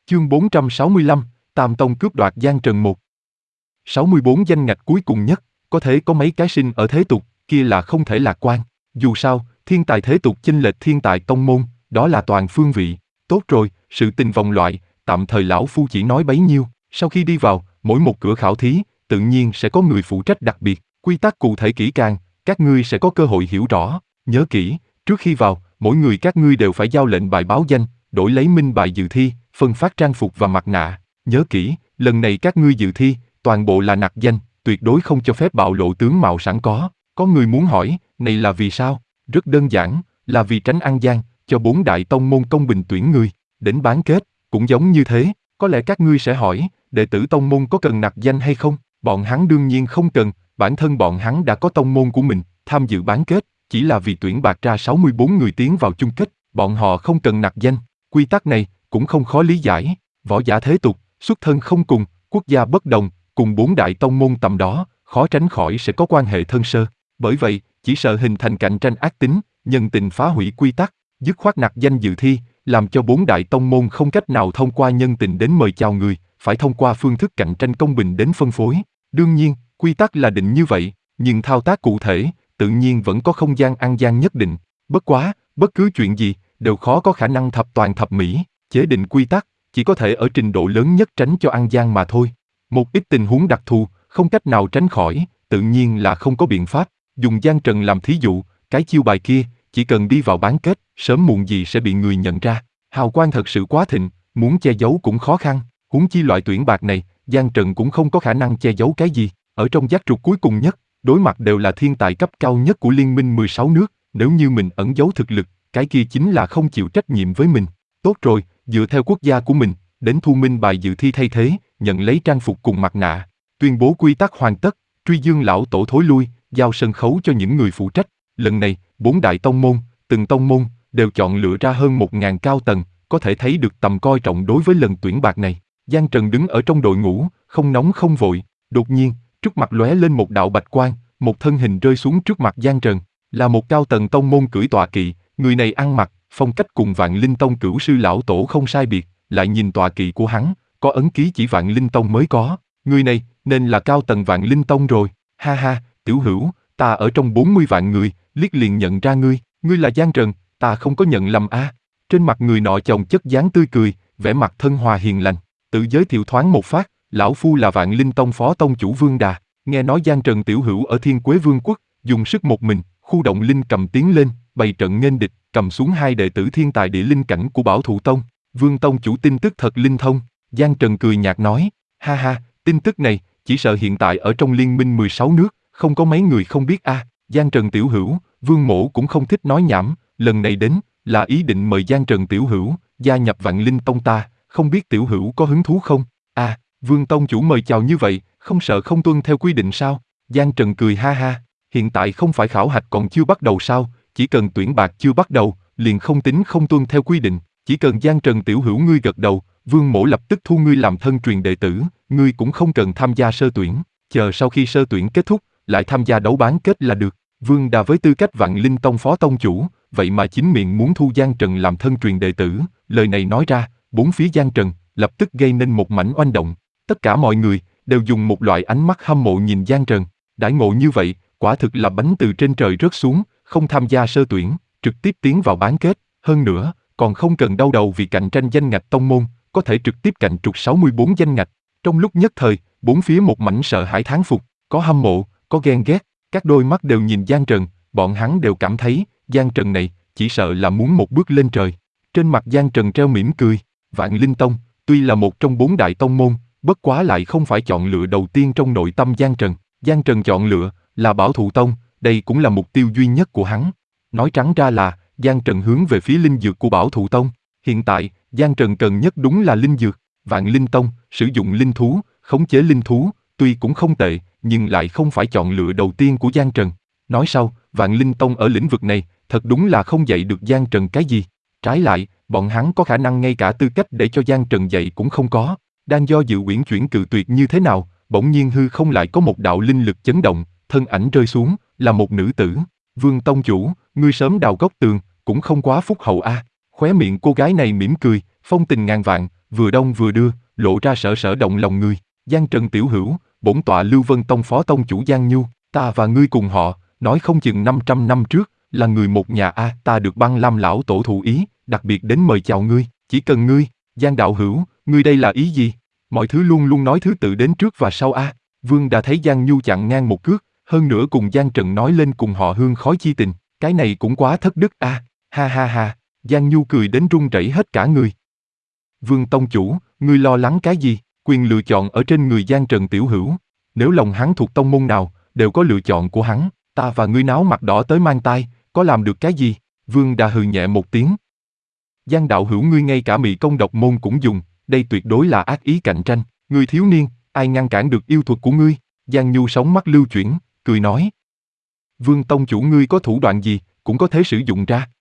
Chương 465, Tam Tông cướp đoạt Giang Trần 1. 64 danh ngạch cuối cùng nhất, có thể có mấy cái sinh ở thế tục, kia là không thể lạc quan. Dù sao, thiên tài thế tục chênh lệch thiên tài tông môn, đó là toàn phương vị. Tốt rồi, sự tình vòng loại, tạm thời lão phu chỉ nói bấy nhiêu. Sau khi đi vào, mỗi một cửa khảo thí, tự nhiên sẽ có người phụ trách đặc biệt. Quy tắc cụ thể kỹ càng, các ngươi sẽ có cơ hội hiểu rõ. Nhớ kỹ, trước khi vào, mỗi người các ngươi đều phải giao lệnh bài báo danh, đổi lấy minh bài dự thi, phân phát trang phục và mặt nạ. Nhớ kỹ, lần này các ngươi dự thi, toàn bộ là nặc danh, tuyệt đối không cho phép bạo lộ tướng mạo sẵn có. Có người muốn hỏi, này là vì sao? Rất đơn giản, là vì tránh ăn gian, cho 4 đại tông môn công bình tuyển người. Đến bán kết, cũng giống như thế. Có lẽ các ngươi sẽ hỏi, đệ tử tông môn có cần nặc danh hay không? Bọn hắn đương nhiên không cần, bản thân bọn hắn đã có tông môn của mình, tham dự bán kết, chỉ là vì tuyển bạt ra 64 người tiến vào chung kết, bọn họ không cần nặc danh. Quy tắc này cũng không khó lý giải, võ giả thế tục, xuất thân không cùng, quốc gia bất đồng, cùng 4 đại tông môn tầm đó, khó tránh khỏi sẽ có quan hệ thân sơ. Bởi vậy, chỉ sợ hình thành cạnh tranh ác tính, nhân tình phá hủy quy tắc, dứt khoát nặc danh dự thi, làm cho 4 đại tông môn không cách nào thông qua nhân tình đến mời chào người, phải thông qua phương thức cạnh tranh công bình đến phân phối. Đương nhiên, quy tắc là định như vậy, nhưng thao tác cụ thể, tự nhiên vẫn có không gian ăn gian nhất định. Bất quá, bất cứ chuyện gì, đều khó có khả năng thập toàn thập mỹ, chế định quy tắc, chỉ có thể ở trình độ lớn nhất tránh cho ăn gian mà thôi. Một ít tình huống đặc thù, không cách nào tránh khỏi, tự nhiên là không có biện pháp. Dùng Giang Trần làm thí dụ, cái chiêu bài kia, chỉ cần đi vào bán kết, sớm muộn gì sẽ bị người nhận ra. Hào quang thật sự quá thịnh, muốn che giấu cũng khó khăn. Huống chi loại tuyển bạc này, Giang Trần cũng không có khả năng che giấu cái gì. Ở trong giác trục cuối cùng nhất, đối mặt đều là thiên tài cấp cao nhất của liên minh 16 nước, nếu như mình ẩn giấu thực lực, cái kia chính là không chịu trách nhiệm với mình. Tốt rồi, dựa theo quốc gia của mình, đến thu minh bài dự thi thay thế, nhận lấy trang phục cùng mặt nạ. Tuyên bố quy tắc hoàn tất, truy dương lão tổ thối lui, giao sân khấu cho những người phụ trách. Lần này, 4 đại tông môn, từng tông môn, đều chọn lựa ra hơn 1000 cao tầng, có thể thấy được tầm coi trọng đối với lần tuyển bạc này. Giang Trần đứng ở trong đội ngũ, không nóng không vội, đột nhiên, trước mặt lóe lên một đạo bạch quang, một thân hình rơi xuống trước mặt Giang Trần, là một cao tầng tông môn cưỡi tọa kỵ, người này ăn mặc, phong cách cùng Vạn Linh Tông cửu sư lão tổ không sai biệt, lại nhìn tọa kỵ của hắn, có ấn ký chỉ Vạn Linh Tông mới có, người này nên là cao tầng Vạn Linh Tông rồi. Ha ha, tiểu hữu, ta ở trong 40 vạn người, liếc liền nhận ra ngươi, ngươi là Giang Trần, ta không có nhận lầm a. Trên mặt người nọ chồng chất dáng tươi cười, vẻ mặt thân hòa hiền lành, tự giới thiệu thoáng một phát, lão phu là Vạn Linh Tông phó tông chủ Vương Đà. Nghe nói Giang Trần tiểu hữu ở Thiên Quế Vương quốc, dùng sức một mình, khu động linh cầm tiến lên, bày trận nghênh địch, cầm xuống 2 đệ tử thiên tài địa linh cảnh của Bảo Thụ Tông. Vương tông chủ tin tức thật linh thông. Giang Trần cười nhạt nói, ha ha, tin tức này, chỉ sợ hiện tại ở trong liên minh 16 nước, không có mấy người không biết a. Giang Trần tiểu hữu, Vương mỗ cũng không thích nói nhảm, lần này đến, là ý định mời Giang Trần tiểu hữu, gia nhập Vạn Linh Tông ta, không biết tiểu hữu có hứng thú không? À, Vương tông chủ mời chào như vậy, không sợ không tuân theo quy định sao? Giang Trần cười ha ha, hiện tại không phải khảo hạch còn chưa bắt đầu sao, chỉ cần tuyển bạc chưa bắt đầu, liền không tính không tuân theo quy định, chỉ cần Giang Trần tiểu hữu ngươi gật đầu, Vương mỗ lập tức thu ngươi làm thân truyền đệ tử, ngươi cũng không cần tham gia sơ tuyển, chờ sau khi sơ tuyển kết thúc, lại tham gia đấu bán kết là được. Vương Đà với tư cách Vạn Linh Tông phó tông chủ, vậy mà chính miệng muốn thu Giang Trần làm thân truyền đệ tử, lời này nói ra, bốn phía Giang Trần lập tức gây nên một mảnh oanh động. Tất cả mọi người đều dùng một loại ánh mắt hâm mộ nhìn Giang Trần, đãi ngộ như vậy, quả thực là bánh từ trên trời rớt xuống, không tham gia sơ tuyển, trực tiếp tiến vào bán kết, hơn nữa, còn không cần đau đầu vì cạnh tranh danh ngạch tông môn, có thể trực tiếp cạnh trục 64 danh ngạch. Trong lúc nhất thời, bốn phía một mảnh sợ hãi thán phục, có hâm mộ, có ghen ghét, các đôi mắt đều nhìn Giang Trần, bọn hắn đều cảm thấy, Giang Trần này, chỉ sợ là muốn một bước lên trời. Trên mặt Giang Trần treo mỉm cười, Vạn Linh Tông, tuy là một trong 4 đại tông môn, bất quá lại không phải chọn lựa đầu tiên trong nội tâm Giang Trần. Giang Trần chọn lựa là Bảo Thụ Tông, đây cũng là mục tiêu duy nhất của hắn. Nói trắng ra là, Giang Trần hướng về phía linh dược của Bảo Thụ Tông. Hiện tại, Giang Trần cần nhất đúng là linh dược. Vạn Linh Tông, sử dụng linh thú, khống chế linh thú, tuy cũng không tệ, nhưng lại không phải chọn lựa đầu tiên của Giang Trần. Nói sau, Vạn Linh Tông ở lĩnh vực này, thật đúng là không dạy được Giang Trần cái gì. Trái lại, bọn hắn có khả năng ngay cả tư cách để cho Giang Trần dạy cũng không có. Đang do dự uyển chuyển cự tuyệt như thế nào, bỗng nhiên hư không lại có một đạo linh lực chấn động, thân ảnh rơi xuống, là một nữ tử. Vương tông chủ, ngươi sớm đào gốc tường, cũng không quá phúc hậu a. Khóe miệng cô gái này mỉm cười, phong tình ngàn vạn, vừa đông vừa đưa, lộ ra sở sở động lòng người. Giang Trần tiểu hữu, bổn tọa Lưu Vân Tông phó tông chủ Giang Nhu, ta và ngươi cùng họ, nói không chừng 500 năm trước, là người một nhà a, ta được Băng Lam lão tổ thụ ý, đặc biệt đến mời chào ngươi, chỉ cần ngươi, Giang đạo hữu, ngươi đây là ý gì? Mọi thứ luôn luôn nói thứ tự đến trước và sau a. Vương đã thấy Giang Nhu chặn ngang một cước, hơn nữa cùng Giang Trần nói lên cùng họ hương khói chi tình, cái này cũng quá thất đức a. Ha ha ha, Giang Nhu cười đến run rẩy hết cả người. Vương tông chủ, ngươi lo lắng cái gì? Quyền lựa chọn ở trên người Giang Trần tiểu hữu. Nếu lòng hắn thuộc tông môn nào, đều có lựa chọn của hắn. Ta và ngươi náo mặt đỏ tới mang tai, có làm được cái gì? Vương đã hừ nhẹ một tiếng. Giang đạo hữu ngươi ngay cả mị công độc môn cũng dùng, đây tuyệt đối là ác ý cạnh tranh. Ngươi thiếu niên, ai ngăn cản được yêu thuật của ngươi? Giang Nhu sóng mắt lưu chuyển, cười nói. Vương tông chủ ngươi có thủ đoạn gì, cũng có thể sử dụng ra.